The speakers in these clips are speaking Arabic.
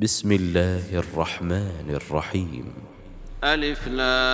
بسم الله الرحمن الرحيم. ألف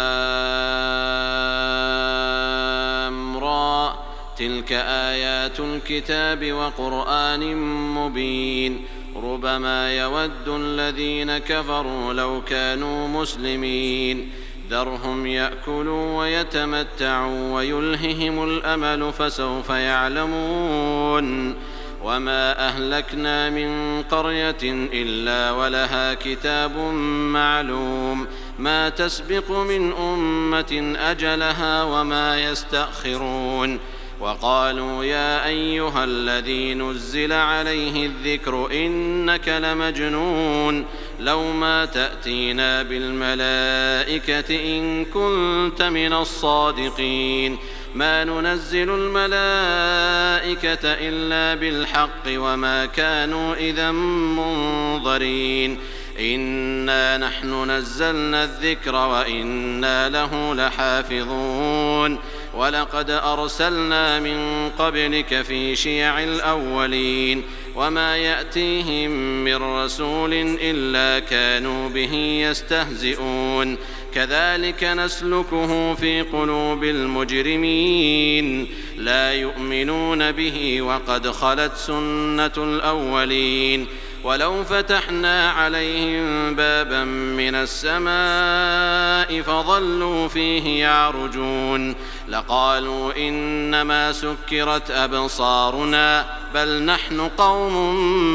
لام را تلك آيات الكتاب وقرآن مبين ربما يود الذين كفروا لو كانوا مسلمين ذرهم يأكلوا ويتمتعوا ويلههم الأمل فسوف يعلمون وما أهلكنا من قرية إلا ولها كتاب معلوم ما تسبق من أمة أجلها وما يستأخرون وقالوا يا أيها الذي نزل عليه الذكر إنك لمجنون لو ما تأتينا بالملائكة إن كنت من الصادقين ما ننزل الملائكة إلا بالحق وما كانوا إذا منظرين إنا نحن نزلنا الذكر وإنا له لحافظون ولقد أرسلنا من قبلك في شيع الأولين وما يأتيهم من رسول إلا كانوا به يستهزئون كذلك نسلكه في قلوب المجرمين لا يؤمنون به وقد خلت سنة الأولين ولو فتحنا عليهم بابا من السماء فظلوا فيه يعرجون لقالوا إنما سكرت أبصارنا بل نحن قوم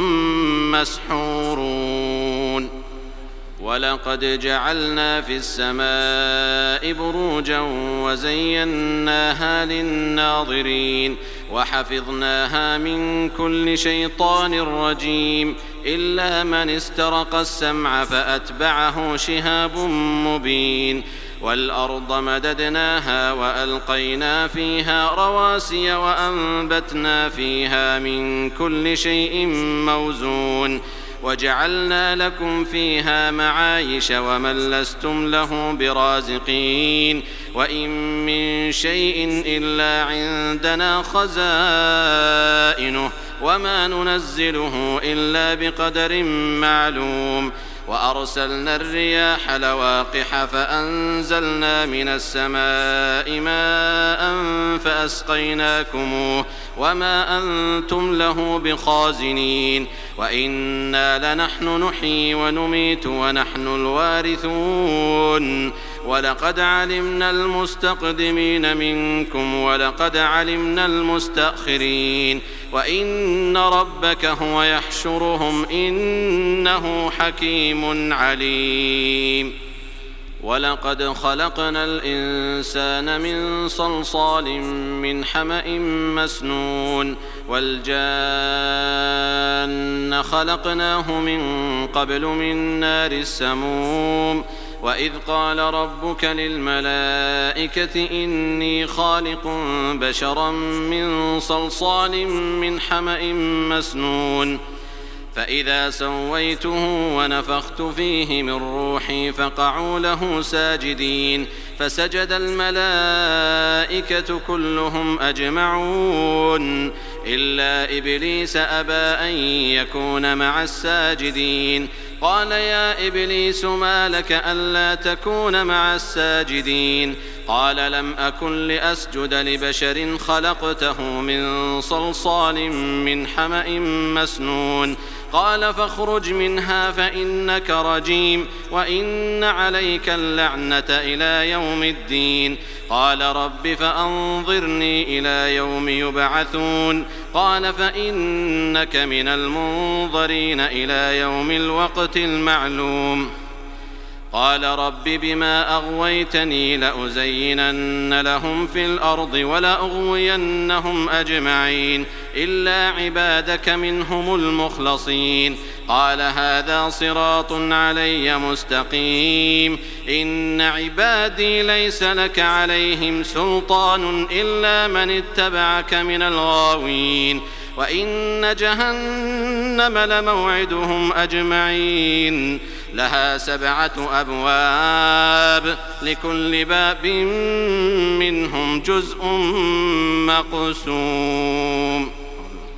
مسحورون ولقد جعلنا في السماء بروجا وزيناها للناظرين وحفظناها من كل شيطان رجيم إلا من استرق السمع فأتبعه شهاب مبين والأرض مددناها وألقينا فيها رواسي وأنبتنا فيها من كل شيء موزون وجعلنا لكم فيها معايش ومن لستم له برازقين وإن من شيء إلا عندنا خزائنه وما ننزله إلا بقدر معلوم وأرسلنا الرياح لواقح فأنزلنا من السماء ماء فأسقيناكموه وما أنتم له بخازنين وإنا لنحن نحيي ونميت ونحن الوارثون ولقد علمنا المستقدمين منكم ولقد علمنا المستأخرين وإن ربك هو يحشرهم إنه حكيم عليم ولقد خلقنا الإنسان من صلصال من حمأ مسنون والجان خلقناه من قبل من نار السموم وإذ قال ربك للملائكة إني خالق بشرا من صلصال من حمأ مسنون فإذا سويته ونفخت فيه من روحي فقعوا له ساجدين فسجد الملائكة كلهم أجمعون إلا إبليس أبى أن يكون مع الساجدين قال يا إبليس ما لك ألا تكون مع الساجدين قال لم أكن لأسجد لبشر خلقته من صلصال من حمأ مسنون قال فاخرج منها فإنك رجيم وإن عليك اللعنة إلى يوم الدين قال رب فأنظرني إلى يوم يبعثون قال فإنك من المنظرين إلى يوم الوقت المعلوم قال رب بما أغويتني لأزينن لهم في الأرض ولأغوينهم أجمعين إلا عبادك منهم المخلصين قال هذا صراط علي مستقيم إن عبادي ليس لك عليهم سلطان إلا من اتبعك من الغاوين وإن جهنم لموعدهم أجمعين لها 7 أبواب لكل باب منهم جزء مقسوم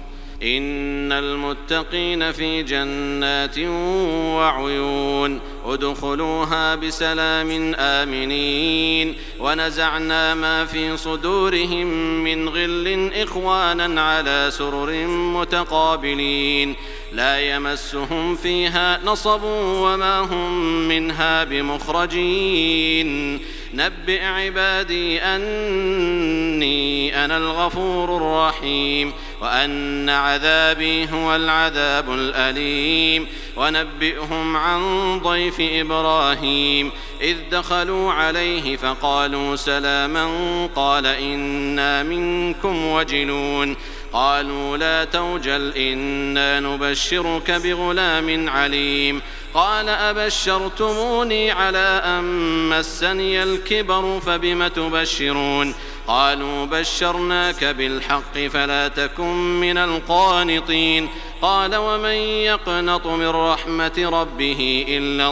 إن المتقين في جنات وعيون ادخلوها بسلام آمنين ونزعنا ما في صدورهم من غل إخوانا على سرر متقابلين لا يمسهم فيها نصب وما هم منها بمخرجين نبئ عبادي أني أنا الغفور الرحيم وأن عذابي هو العذاب الأليم ونبئهم عن ضيف إبراهيم إذ دخلوا عليه فقالوا سلاما قال إنا منكم وجلون قالوا لا توجل إنا نبشرك بغلام عليم قال أبشرتموني على أن مسني الكبر فبم تبشرون قالوا بشرناك بالحق فلا تكن من القانطين قال ومن يقنط من رحمة ربه إلا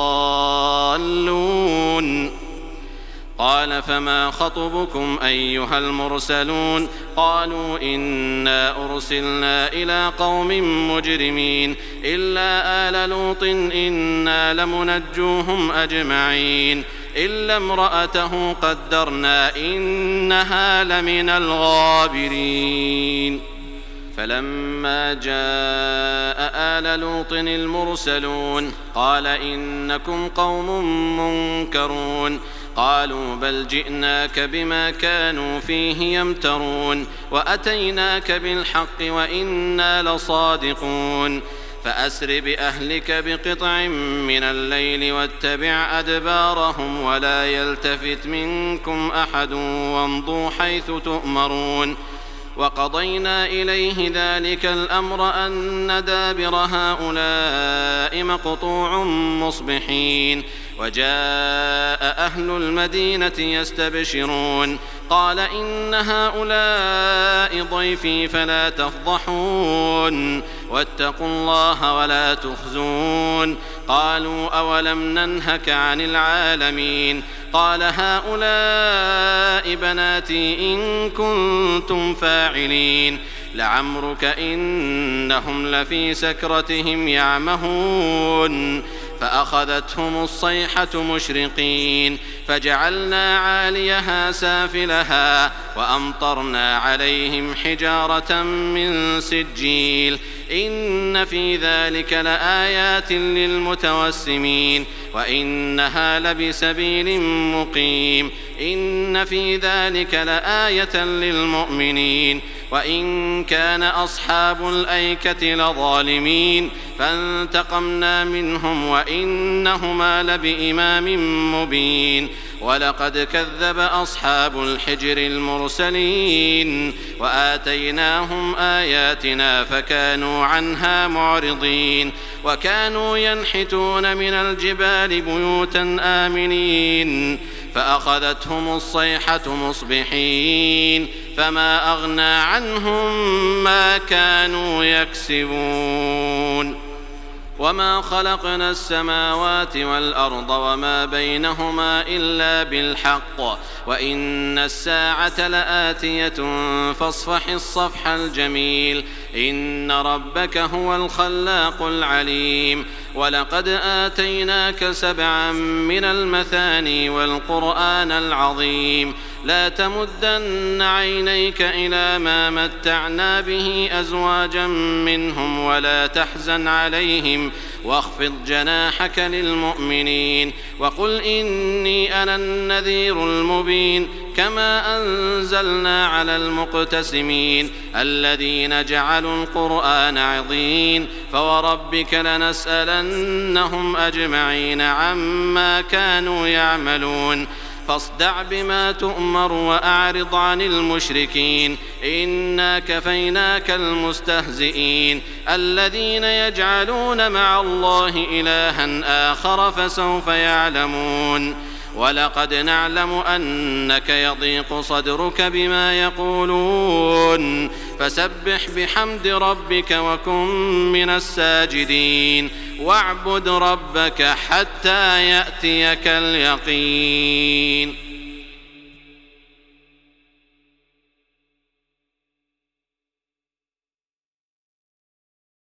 الضالون قال فما خطبكم أيها المرسلون قالوا إنا أرسلنا إلى قوم مجرمين إلا آل لوط إنا لمنجوهم أجمعين إلا امرأته قدرنا إنها لمن الغابرين فلما جاء آل لوط المرسلون قال إنكم قوم منكرون قالوا بل جئناك بما كانوا فيه يمترون وأتيناك بالحق وإنا لصادقون فأسر بأهلك بقطع من الليل واتبع أدبارهم ولا يلتفت منكم أحد وامضوا حيث تؤمرون وقضينا إليه ذلك الأمر أن دابر هؤلاء مقطوع مصبحين وجاء أهل المدينة يستبشرون قال إن هؤلاء ضيفي فلا تفضحون واتقوا الله ولا تخزون قالوا أولم ننهك عن العالمين قال هؤلاء بناتي إن كنتم فاعلين لعمرك إنهم لفي سكرتهم يعمهون فأخذتهم الصيحة مشرقين فجعلنا عاليها سافلها وأمطرنا عليهم حجارة من سجيل إن في ذلك لآيات للمتوسمين وإنها لبسبيل مقيم إن في ذلك لآية للمؤمنين وإن كان أصحاب الأيكة لظالمين فانتقمنا منهم وإنهما لبإمام مبين ولقد كذب أصحاب الحجر المرسلين وآتيناهم آياتنا فكانوا عنها معرضين وكانوا ينحتون من الجبال بيوتا آمنين فأخذتهم الصيحة مصبحين فما أغنى عنهم ما كانوا يكسبون وما خلقنا السماوات والأرض وما بينهما إلا بالحق وإن الساعة لآتية فاصفح الصفح الجميل إن ربك هو الخلاق العليم ولقد آتيناك 7 من المثاني والقرآن العظيم لا تمدن عينيك إلى ما متعنا به أزواجا منهم ولا تحزن عليهم واخفض جناحك للمؤمنين وقل إني أنا النذير المبين كما أنزلنا على المقتسمين الذين جعلوا القرآن عضين فوربك لنسألنهم أجمعين عما كانوا يعملون فاصدع بما تؤمر وأعرض عن المشركين إنا كفيناك المستهزئين الذين يجعلون مع الله إلها آخر فسوف يعلمون ولقد نعلم أنك يضيق صدرك بما يقولون فسبح بحمد ربك وكن من الساجدين واعبد ربك حتى يأتيك اليقين